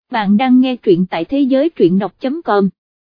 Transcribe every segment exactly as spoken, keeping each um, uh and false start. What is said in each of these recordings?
bạn đang nghe truyện tại thế giới truyện đọc chấm com.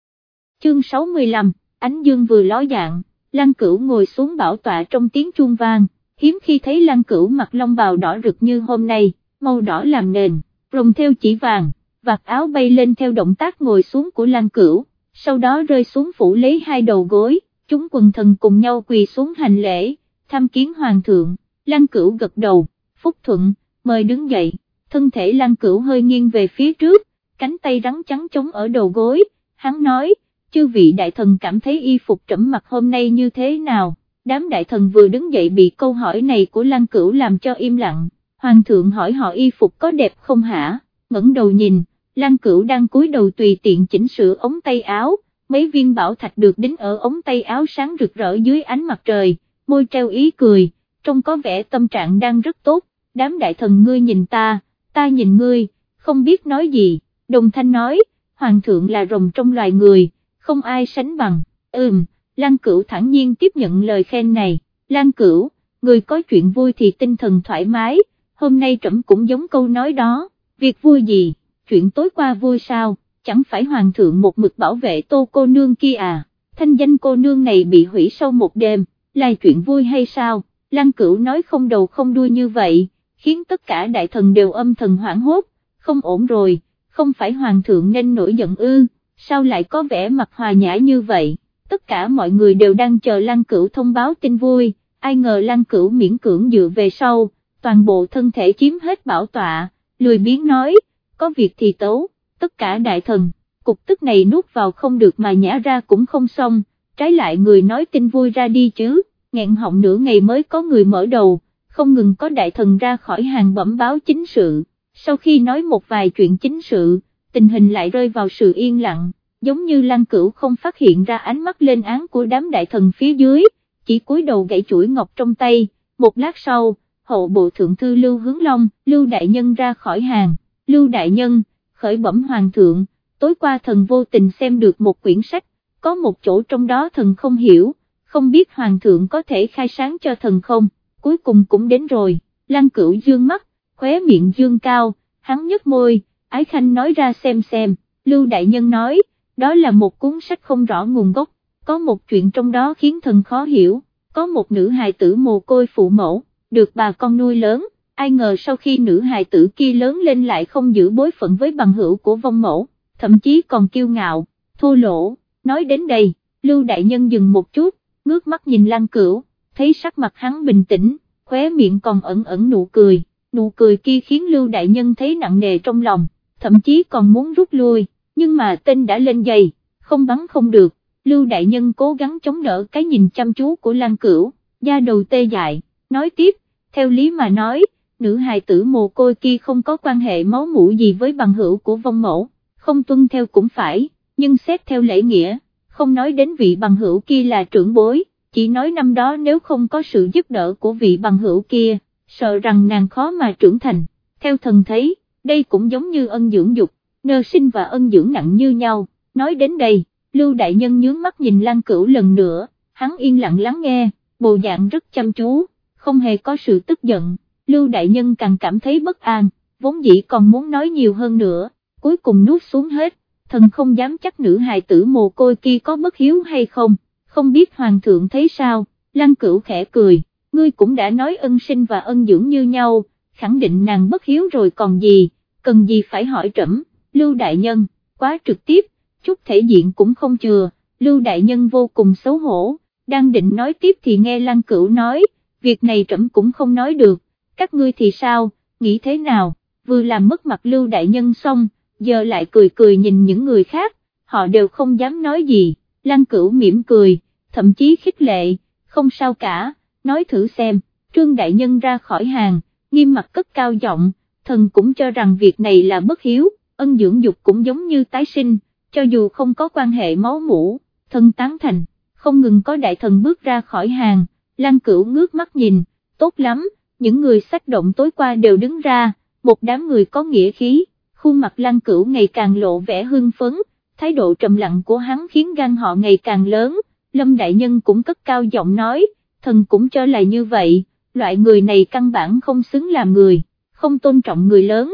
Chương sáu mươi lăm, ánh dương vừa ló dạng, Lăng Cửu ngồi xuống bảo tọa trong tiếng chuông vang, hiếm khi thấy Lăng Cửu mặc long bào đỏ rực như hôm nay, màu đỏ làm nền, rồng theo chỉ vàng, vạt áo bay lên theo động tác ngồi xuống của Lăng Cửu, sau đó rơi xuống phủ lấy hai đầu gối, chúng quần thần cùng nhau quỳ xuống hành lễ, tham kiến hoàng thượng. Lăng Cửu gật đầu, phúc thuận, mời đứng dậy. Thân thể Lăng Cửu hơi nghiêng về phía trước, cánh tay rắn trắng chống ở đầu gối, hắn nói, chư vị đại thần cảm thấy y phục trẫm mặc hôm nay như thế nào? Đám đại thần vừa đứng dậy bị câu hỏi này của Lăng Cửu làm cho im lặng, hoàng thượng hỏi họ y phục có đẹp không hả? Ngẩng đầu nhìn, Lăng Cửu đang cúi đầu tùy tiện chỉnh sửa ống tay áo, mấy viên bảo thạch được đính ở ống tay áo sáng rực rỡ dưới ánh mặt trời, môi treo ý cười, trông có vẻ tâm trạng đang rất tốt. Đám đại thần ngươi nhìn ta, ta nhìn ngươi, không biết nói gì, đồng thanh nói, hoàng thượng là rồng trong loài người, không ai sánh bằng. Ừm, Lăng Cửu thản nhiên tiếp nhận lời khen này. Lăng Cửu, người có chuyện vui thì tinh thần thoải mái, hôm nay trẫm cũng giống câu nói đó. Việc vui gì? Chuyện tối qua vui sao? Chẳng phải hoàng thượng một mực bảo vệ Tô cô nương kia à? Thanh danh cô nương này bị hủy sau một đêm, là chuyện vui hay sao? Lăng Cửu nói không đầu không đuôi như vậy, khiến tất cả đại thần đều âm thầm hoảng hốt, không ổn rồi, không phải hoàng thượng nên nổi giận ư, sao lại có vẻ mặt hòa nhã như vậy? Tất cả mọi người đều đang chờ Lăng Cửu thông báo tin vui, ai ngờ Lăng Cửu miễn cưỡng dựa về sau, toàn bộ thân thể chiếm hết bảo tọa, lười biếng nói, có việc thì tấu. Tất cả đại thần, cục tức này nuốt vào không được mà nhả ra cũng không xong, trái lại người nói tin vui ra đi chứ, nghẹn họng nửa ngày mới có người mở đầu, không ngừng có đại thần ra khỏi hàng bẩm báo chính sự. Sau khi nói một vài chuyện chính sự, tình hình lại rơi vào sự yên lặng, giống như Lăng Cửu không phát hiện ra ánh mắt lên án của đám đại thần phía dưới, chỉ cúi đầu gãy chuỗi ngọc trong tay. Một lát sau, hậu bộ thượng thư Lưu Hướng Long, Lưu đại nhân ra khỏi hàng. Lưu đại nhân, khởi bẩm hoàng thượng, tối qua thần vô tình xem được một quyển sách, có một chỗ trong đó thần không hiểu, không biết hoàng thượng có thể khai sáng cho thần không? Cuối cùng cũng đến rồi. Lăng Cửu dương mắt, khóe miệng dương cao, hắn nhếch môi, ái khanh nói ra xem xem. Lưu đại nhân nói, đó là một cuốn sách không rõ nguồn gốc, có một chuyện trong đó khiến thần khó hiểu, có một nữ hài tử mồ côi phụ mẫu, được bà con nuôi lớn, ai ngờ sau khi nữ hài tử kia lớn lên lại không giữ bối phận với bằng hữu của vong mẫu, thậm chí còn kiêu ngạo, thô lỗ. Nói đến đây, Lưu đại nhân dừng một chút, ngước mắt nhìn Lăng Cửu, thấy sắc mặt hắn bình tĩnh, khóe miệng còn ẩn ẩn nụ cười, nụ cười kia khiến Lưu đại nhân thấy nặng nề trong lòng, thậm chí còn muốn rút lui, nhưng mà tên đã lên giày, không bắn không được. Lưu đại nhân cố gắng chống đỡ cái nhìn chăm chú của Lăng Cửu, da đầu tê dại, nói tiếp, theo lý mà nói, nữ hài tử mồ côi kia không có quan hệ máu mủ gì với bằng hữu của vong mẫu, không tuân theo cũng phải, nhưng xét theo lễ nghĩa, không nói đến vị bằng hữu kia là trưởng bối, chỉ nói năm đó nếu không có sự giúp đỡ của vị bằng hữu kia, sợ rằng nàng khó mà trưởng thành. Theo thần thấy, đây cũng giống như ân dưỡng dục, nơ sinh và ân dưỡng nặng như nhau. Nói đến đây, Lưu đại nhân nhướng mắt nhìn Lăng Cửu lần nữa, hắn yên lặng lắng nghe, bộ dạng rất chăm chú, không hề có sự tức giận. Lưu đại nhân càng cảm thấy bất an, vốn dĩ còn muốn nói nhiều hơn nữa, cuối cùng nuốt xuống hết, thần không dám chắc nữ hài tử mồ côi kia có bất hiếu hay không, không biết hoàng thượng thấy sao. Lăng Cửu khẽ cười, ngươi cũng đã nói ân sinh và ân dưỡng như nhau, khẳng định nàng bất hiếu rồi còn gì, cần gì phải hỏi trẫm. Lưu đại nhân, quá trực tiếp, chút thể diện cũng không chừa. Lưu đại nhân vô cùng xấu hổ, đang định nói tiếp thì nghe Lăng Cửu nói, việc này trẫm cũng không nói được, các ngươi thì sao, nghĩ thế nào? Vừa làm mất mặt Lưu đại nhân xong, giờ lại cười cười nhìn những người khác, họ đều không dám nói gì. Lăng Cửu mỉm cười, thậm chí khích lệ, không sao cả, nói thử xem. Trương đại nhân ra khỏi hàng, nghiêm mặt cất cao giọng, thần cũng cho rằng việc này là bất hiếu, ân dưỡng dục cũng giống như tái sinh, cho dù không có quan hệ máu mủ, thần tán thành. Không ngừng có đại thần bước ra khỏi hàng, Lăng Cửu ngước mắt nhìn, tốt lắm, những người xách động tối qua đều đứng ra, một đám người có nghĩa khí. Khuôn mặt Lăng Cửu ngày càng lộ vẻ hưng phấn, thái độ trầm lặng của hắn khiến gan họ ngày càng lớn. Lâm đại nhân cũng cất cao giọng nói, thần cũng cho là như vậy, loại người này căn bản không xứng làm người, không tôn trọng người lớn,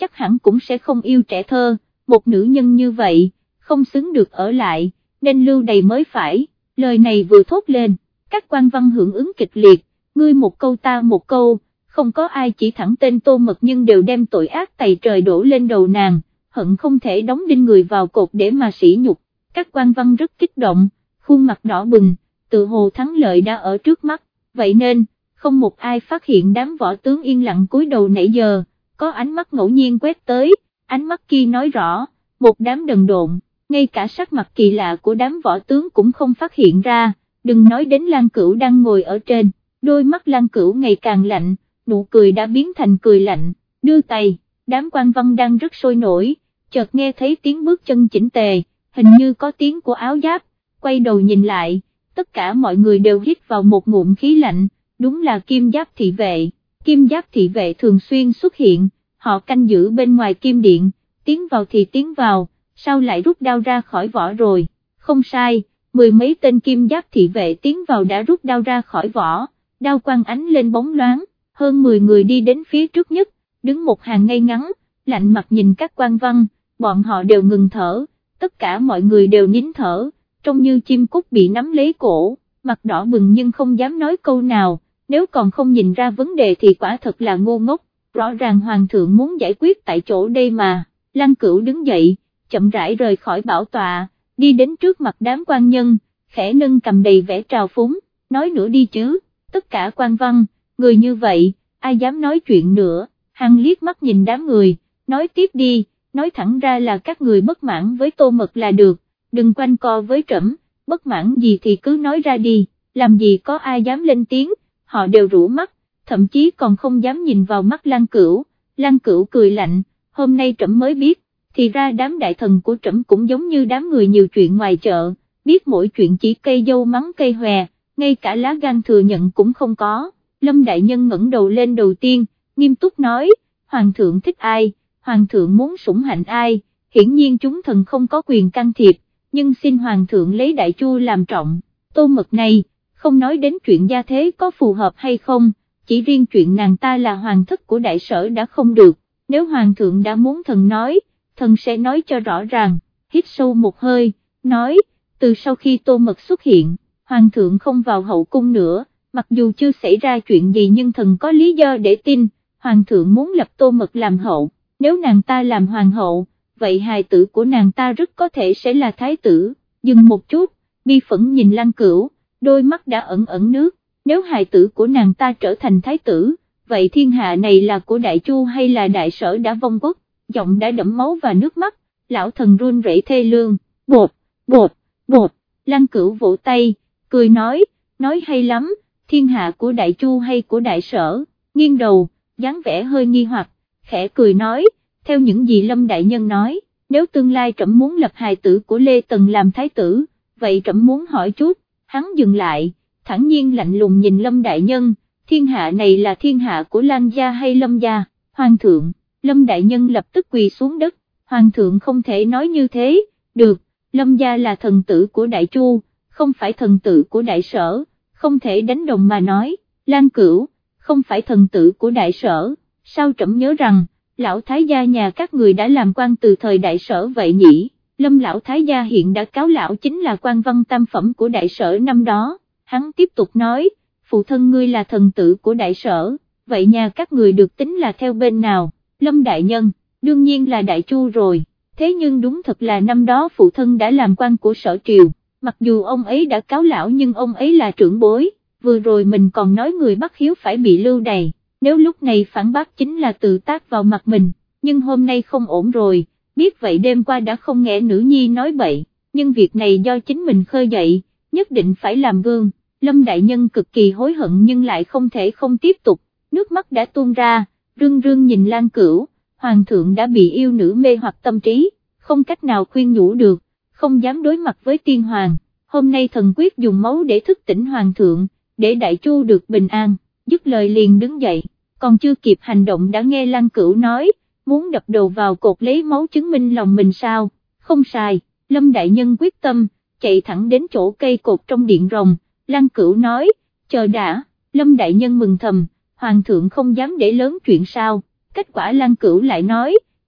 chắc hẳn cũng sẽ không yêu trẻ thơ, một nữ nhân như vậy, không xứng được ở lại, nên lưu đầy mới phải. Lời này vừa thốt lên, các quan văn hưởng ứng kịch liệt, ngươi một câu ta một câu, không có ai chỉ thẳng tên Tô Mật nhưng đều đem tội ác tày trời đổ lên đầu nàng, hận không thể đóng đinh người vào cột để mà sỉ nhục. Các quan văn rất kích động, khuôn mặt đỏ bừng, tự hồ thắng lợi đã ở trước mắt, vậy nên, không một ai phát hiện đám võ tướng yên lặng cúi đầu nãy giờ, có ánh mắt ngẫu nhiên quét tới, ánh mắt kia nói rõ, một đám đần độn, ngay cả sắc mặt kỳ lạ của đám võ tướng cũng không phát hiện ra, đừng nói đến Lan Cửu đang ngồi ở trên, đôi mắt Lan Cửu ngày càng lạnh, nụ cười đã biến thành cười lạnh, đưa tay, đám quan văn đang rất sôi nổi, chợt nghe thấy tiếng bước chân chỉnh tề, hình như có tiếng của áo giáp, quay đầu nhìn lại, tất cả mọi người đều hít vào một ngụm khí lạnh, đúng là Kim Giáp thị vệ, Kim Giáp thị vệ thường xuyên xuất hiện, họ canh giữ bên ngoài Kim Điện, tiến vào thì tiến vào, sao lại rút đao ra khỏi vỏ rồi, không sai, mười mấy tên Kim Giáp thị vệ tiến vào đã rút đao ra khỏi vỏ, đao quang ánh lên bóng loáng, hơn mười người đi đến phía trước nhất, đứng một hàng ngay ngắn, lạnh mặt nhìn các quan văn, bọn họ đều ngừng thở, tất cả mọi người đều nín thở, trông như chim cút bị nắm lấy cổ, mặt đỏ bừng nhưng không dám nói câu nào, nếu còn không nhìn ra vấn đề thì quả thật là ngu ngốc, rõ ràng hoàng thượng muốn giải quyết tại chỗ đây mà. Lan Cửu đứng dậy, chậm rãi rời khỏi bảo tọa, đi đến trước mặt đám quan nhân, khẽ nâng cầm đầy vẻ trào phúng, nói nữa đi chứ, tất cả quan văn, người như vậy, ai dám nói chuyện nữa, hắn liếc mắt nhìn đám người, nói tiếp đi, nói thẳng ra là các người bất mãn với Tô Mật là được, đừng quanh co với trẫm, bất mãn gì thì cứ nói ra đi, làm gì có ai dám lên tiếng, họ đều rũ mắt, thậm chí còn không dám nhìn vào mắt Lan Cửu, Lan Cửu cười lạnh, hôm nay trẫm mới biết, thì ra đám đại thần của trẫm cũng giống như đám người nhiều chuyện ngoài chợ, biết mỗi chuyện chỉ cây dâu mắng cây hòe, ngay cả lá gan thừa nhận cũng không có. Lâm đại nhân ngẩng đầu lên đầu tiên, nghiêm túc nói, hoàng thượng thích ai, hoàng thượng muốn sủng hạnh ai, hiển nhiên chúng thần không có quyền can thiệp, nhưng xin hoàng thượng lấy đại chu làm trọng. Tô Mật này, không nói đến chuyện gia thế có phù hợp hay không, chỉ riêng chuyện nàng ta là hoàng thất của đại sở đã không được, nếu hoàng thượng đã muốn thần nói, thần sẽ nói cho rõ ràng. Hít sâu một hơi, nói, từ sau khi Tô Mật xuất hiện, hoàng thượng không vào hậu cung nữa, mặc dù chưa xảy ra chuyện gì nhưng thần có lý do để tin, hoàng thượng muốn lập Tô Mật làm hậu, nếu nàng ta làm hoàng hậu, vậy hài tử của nàng ta rất có thể sẽ là thái tử. Dừng một chút, bi phẫn nhìn Lan Cửu, đôi mắt đã ẩn ẩn nước, nếu hài tử của nàng ta trở thành thái tử, vậy thiên hạ này là của đại chu hay là đại sở đã vong quốc, giọng đã đẫm máu và nước mắt, lão thần run rẩy thê lương, bột, bột, bột, Lan Cửu vỗ tay, cười nói, nói hay lắm, thiên hạ của đại chu hay của đại sở, nghiêng đầu, dáng vẻ hơi nghi hoặc, khẽ cười nói, theo những gì Lâm đại nhân nói, nếu tương lai trẫm muốn lập hài tử của Lê Tần làm thái tử, vậy trẫm muốn hỏi chút. Hắn dừng lại, thẳng nhiên lạnh lùng nhìn Lâm đại nhân, thiên hạ này là thiên hạ của Lan gia hay Lâm gia, hoàng thượng. Lâm đại nhân lập tức quỳ xuống đất, hoàng thượng không thể nói như thế, được, Lâm gia là thần tử của đại chu, không phải thần tử của đại sở, không thể đánh đồng mà nói. Lan Cửu, không phải thần tử của đại sở, sao trẫm nhớ rằng, lão thái gia nhà các người đã làm quan từ thời đại sở vậy nhỉ? Lâm lão thái gia hiện đã cáo lão chính là quan văn tam phẩm của đại sở năm đó, hắn tiếp tục nói, phụ thân ngươi là thần tử của đại sở, vậy nhà các người được tính là theo bên nào? Lâm đại nhân, đương nhiên là đại chu rồi, thế nhưng đúng thật là năm đó phụ thân đã làm quan của sở triều, mặc dù ông ấy đã cáo lão nhưng ông ấy là trưởng bối, vừa rồi mình còn nói người bất hiếu phải bị lưu đày, nếu lúc này phản bác chính là tự tác vào mặt mình, nhưng hôm nay không ổn rồi. Biết vậy đêm qua đã không nghe nữ nhi nói bậy, nhưng việc này do chính mình khơi dậy, nhất định phải làm gương. Lâm đại nhân cực kỳ hối hận nhưng lại không thể không tiếp tục, nước mắt đã tuôn ra, rưng rưng nhìn Lan Cửu, hoàng thượng đã bị yêu nữ mê hoặc tâm trí, không cách nào khuyên nhủ được, không dám đối mặt với tiên hoàng, hôm nay thần quyết dùng máu để thức tỉnh hoàng thượng, để đại chu được bình an. Dứt lời liền đứng dậy, còn chưa kịp hành động đã nghe Lan Cửu nói, muốn đập đầu vào cột lấy máu chứng minh lòng mình sao, không sai. Lâm đại nhân quyết tâm, chạy thẳng đến chỗ cây cột trong điện rồng, Lan Cửu nói, chờ đã. Lâm đại nhân mừng thầm, hoàng thượng không dám để lớn chuyện sao, kết quả Lan Cửu lại nói,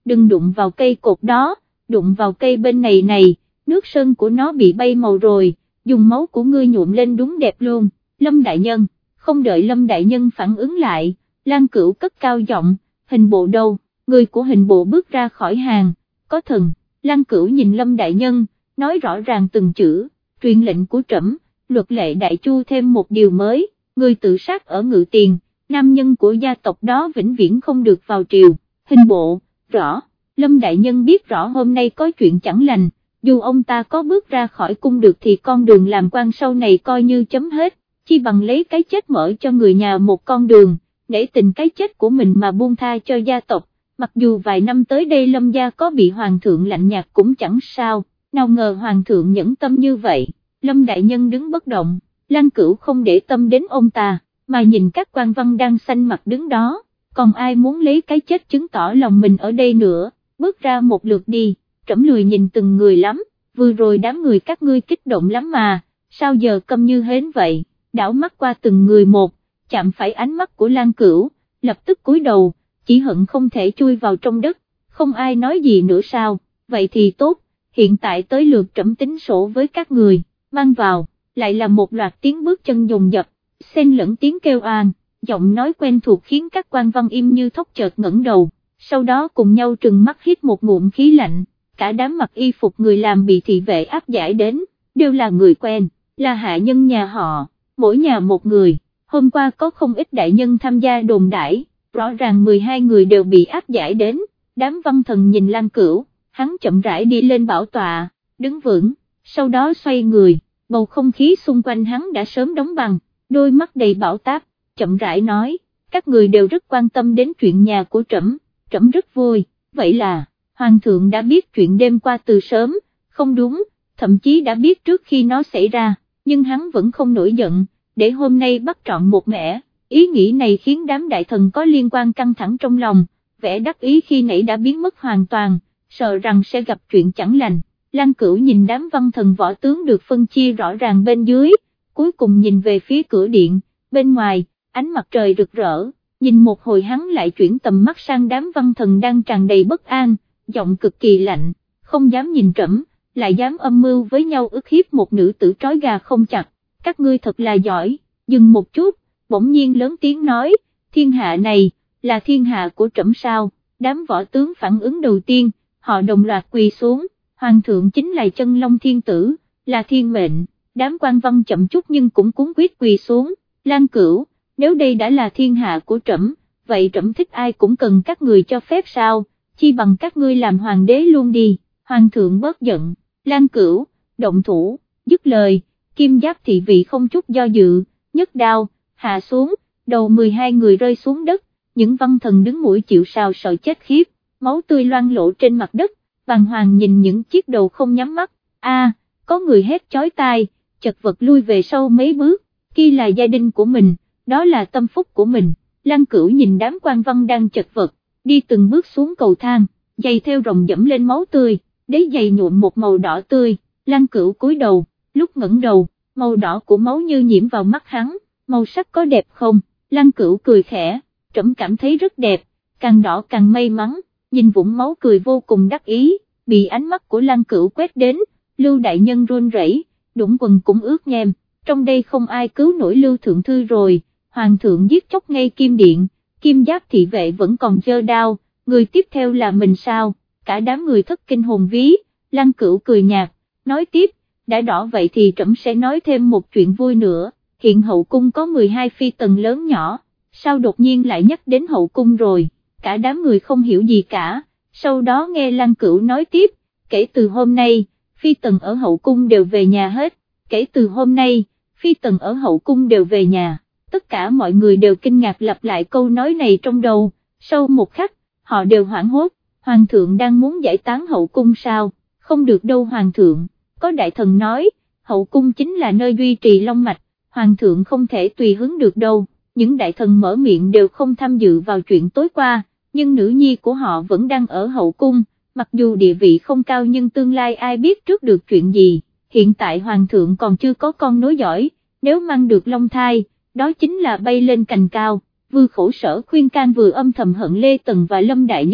đừng đụng vào cây cột đó, đụng vào cây bên này này, nước sơn của nó bị bay màu rồi, dùng máu của ngươi nhuộm lên đúng đẹp luôn. Lâm đại nhân, không đợi Lâm đại nhân phản ứng lại, Lan Cửu cất cao giọng, hình bộ đâu, người của hình bộ bước ra khỏi hàng, có thần. Lan Cửu nhìn Lâm đại nhân, nói rõ ràng từng chữ, truyền lệnh của trẫm, luật lệ đại chu thêm một điều mới, người tự sát ở Ngự Tiền, nam nhân của gia tộc đó vĩnh viễn không được vào triều. Hình bộ, rõ. Lâm đại nhân biết rõ hôm nay có chuyện chẳng lành, dù ông ta có bước ra khỏi cung được thì con đường làm quan sau này coi như chấm hết, chi bằng lấy cái chết mở cho người nhà một con đường, để tình cái chết của mình mà buông tha cho gia tộc. Mặc dù vài năm tới đây Lâm gia có bị hoàng thượng lạnh nhạt cũng chẳng sao, nào ngờ hoàng thượng nhẫn tâm như vậy. Lâm đại nhân đứng bất động, Lan Cửu không để tâm đến ông ta, mà nhìn các quan văn đang xanh mặt đứng đó, còn ai muốn lấy cái chết chứng tỏ lòng mình ở đây nữa, bước ra một lượt đi, trẫm lười nhìn từng người lắm, vừa rồi đám người các ngươi kích động lắm mà, sao giờ câm như hến vậy, đảo mắt qua từng người một, chạm phải ánh mắt của Lan Cửu, lập tức cúi đầu, chỉ hận không thể chui vào trong đất, không ai nói gì nữa sao, vậy thì tốt, hiện tại tới lượt trẫm tính sổ với các người, mang vào, lại là một loạt tiếng bước chân dồn dập, xen lẫn tiếng kêu oan, giọng nói quen thuộc khiến các quan văn im như thóc chợt ngẩng đầu, sau đó cùng nhau trừng mắt hít một ngụm khí lạnh, cả đám mặc y phục người làm bị thị vệ áp giải đến, đều là người quen, là hạ nhân nhà họ, mỗi nhà một người, hôm qua có không ít đại nhân tham gia đồn đãi, rõ ràng mười hai người đều bị áp giải đến, đám văn thần nhìn Lan Cửu, hắn chậm rãi đi lên bảo tọa, đứng vững, sau đó xoay người, bầu không khí xung quanh hắn đã sớm đóng băng, đôi mắt đầy bão táp, chậm rãi nói, các người đều rất quan tâm đến chuyện nhà của trẫm, trẫm rất vui, vậy là, hoàng thượng đã biết chuyện đêm qua từ sớm, không đúng, thậm chí đã biết trước khi nó xảy ra, nhưng hắn vẫn không nổi giận, để hôm nay bắt trọn một mẻ, ý nghĩ này khiến đám đại thần có liên quan căng thẳng trong lòng, vẻ đắc ý khi nãy đã biến mất hoàn toàn, sợ rằng sẽ gặp chuyện chẳng lành. Lan Cửu nhìn đám văn thần võ tướng được phân chia rõ ràng bên dưới, cuối cùng nhìn về phía cửa điện, bên ngoài, ánh mặt trời rực rỡ, nhìn một hồi hắn lại chuyển tầm mắt sang đám văn thần đang tràn đầy bất an, giọng cực kỳ lạnh, không dám nhìn trẫm, lại dám âm mưu với nhau ức hiếp một nữ tử trói gà không chặt, các ngươi thật là giỏi. Dừng một chút, bỗng nhiên lớn tiếng nói, thiên hạ này, là thiên hạ của trẫm sao, đám võ tướng phản ứng đầu tiên, họ đồng loạt quỳ xuống, hoàng thượng chính là chân long thiên tử, là thiên mệnh, đám quan văn chậm chút nhưng cũng cuống quyết quỳ xuống, Lan Cửu, nếu đây đã là thiên hạ của trẫm, vậy trẫm thích ai cũng cần các người cho phép sao, chi bằng các ngươi làm hoàng đế luôn đi, hoàng thượng bớt giận, Lan Cửu, động thủ, dứt lời, kim giáp thị vị không chút do dự, nhấc đao, hạ xuống, đầu mười hai người rơi xuống đất, những văn thần đứng mũi chịu sào sợ chết khiếp, máu tươi loang lổ trên mặt đất, bàng hoàng nhìn những chiếc đầu không nhắm mắt, a, có người hét chói tai, chật vật lui về sau mấy bước, kia là gia đình của mình, đó là tâm phúc của mình, Lan Cửu nhìn đám quan văn đang chật vật, đi từng bước xuống cầu thang, giày theo rồng dẫm lên máu tươi, đế giày nhuộm một màu đỏ tươi, Lan Cửu cúi đầu, lúc ngẩng đầu, màu đỏ của máu như nhiễm vào mắt hắn, màu sắc có đẹp không, Lan Cửu cười khẽ, trẫm cảm thấy rất đẹp, càng đỏ càng may mắn, nhìn vũng máu cười vô cùng đắc ý, bị ánh mắt của Lan Cửu quét đến, Lưu đại nhân run rẩy, đũng quần cũng ướt nhem, trong đây không ai cứu nổi Lưu thượng thư rồi, hoàng thượng giết chóc ngay kim điện, kim giáp thị vệ vẫn còn giơ đao, người tiếp theo là mình sao, cả đám người thất kinh hồn ví, Lan Cửu cười nhạt, nói tiếp, đã đỏ vậy thì trẫm sẽ nói thêm một chuyện vui nữa, hiện hậu cung có mười hai phi tần lớn nhỏ, sao đột nhiên lại nhắc đến hậu cung rồi, cả đám người không hiểu gì cả, sau đó nghe Lan Cửu nói tiếp, kể từ hôm nay, phi tần ở hậu cung đều về nhà hết, kể từ hôm nay, phi tần ở hậu cung đều về nhà, tất cả mọi người đều kinh ngạc lặp lại câu nói này trong đầu, sau một khắc, họ đều hoảng hốt, hoàng thượng đang muốn giải tán hậu cung sao, không được đâu hoàng thượng, có đại thần nói, hậu cung chính là nơi duy trì long mạch, hoàng thượng không thể tùy hứng được đâu, những đại thần mở miệng đều không tham dự vào chuyện tối qua, nhưng nữ nhi của họ vẫn đang ở hậu cung, mặc dù địa vị không cao nhưng tương lai ai biết trước được chuyện gì, hiện tại hoàng thượng còn chưa có con nối dõi, nếu mang được long thai, đó chính là bay lên cành cao, vừa khổ sở khuyên can vừa âm thầm hận Lê Tần và Lâm Đại Nhân,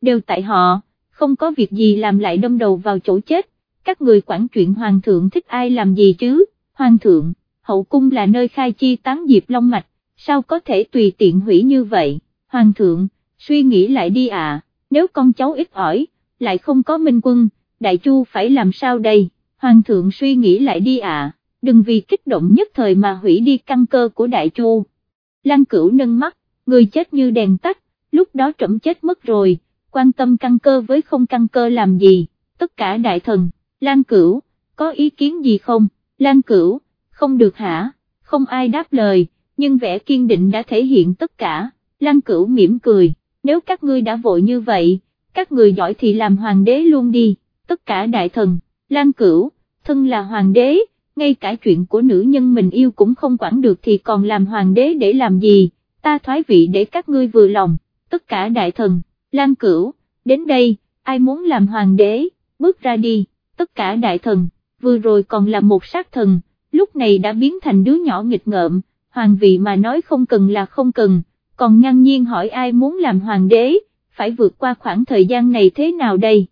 đều tại họ, không có việc gì làm lại đâm đầu vào chỗ chết, các người quản chuyện hoàng thượng thích ai làm gì chứ, hoàng thượng, hậu cung là nơi khai chi tán diệp long mạch, sao có thể tùy tiện hủy như vậy, hoàng thượng, suy nghĩ lại đi à, nếu con cháu ít ỏi, lại không có minh quân, Đại Chu phải làm sao đây, hoàng thượng suy nghĩ lại đi à, đừng vì kích động nhất thời mà hủy đi căn cơ của Đại Chu. Lan Cửu nâng mắt, người chết như đèn tắt, lúc đó trẫm chết mất rồi, quan tâm căn cơ với không căn cơ làm gì, tất cả đại thần, Lan Cửu, có ý kiến gì không, Lan Cửu, không được hả, không ai đáp lời, nhưng vẻ kiên định đã thể hiện tất cả, Lan Cửu mỉm cười, nếu các ngươi đã vội như vậy, các người giỏi thì làm hoàng đế luôn đi, tất cả đại thần, Lan Cửu, thân là hoàng đế, ngay cả chuyện của nữ nhân mình yêu cũng không quản được thì còn làm hoàng đế để làm gì, ta thoái vị để các ngươi vừa lòng, tất cả đại thần, Lan Cửu, đến đây, ai muốn làm hoàng đế, bước ra đi, tất cả đại thần, vừa rồi còn là một sát thần, lúc này đã biến thành đứa nhỏ nghịch ngợm, hoàng vị mà nói không cần là không cần, còn ngang nhiên hỏi ai muốn làm hoàng đế, phải vượt qua khoảng thời gian này thế nào đây?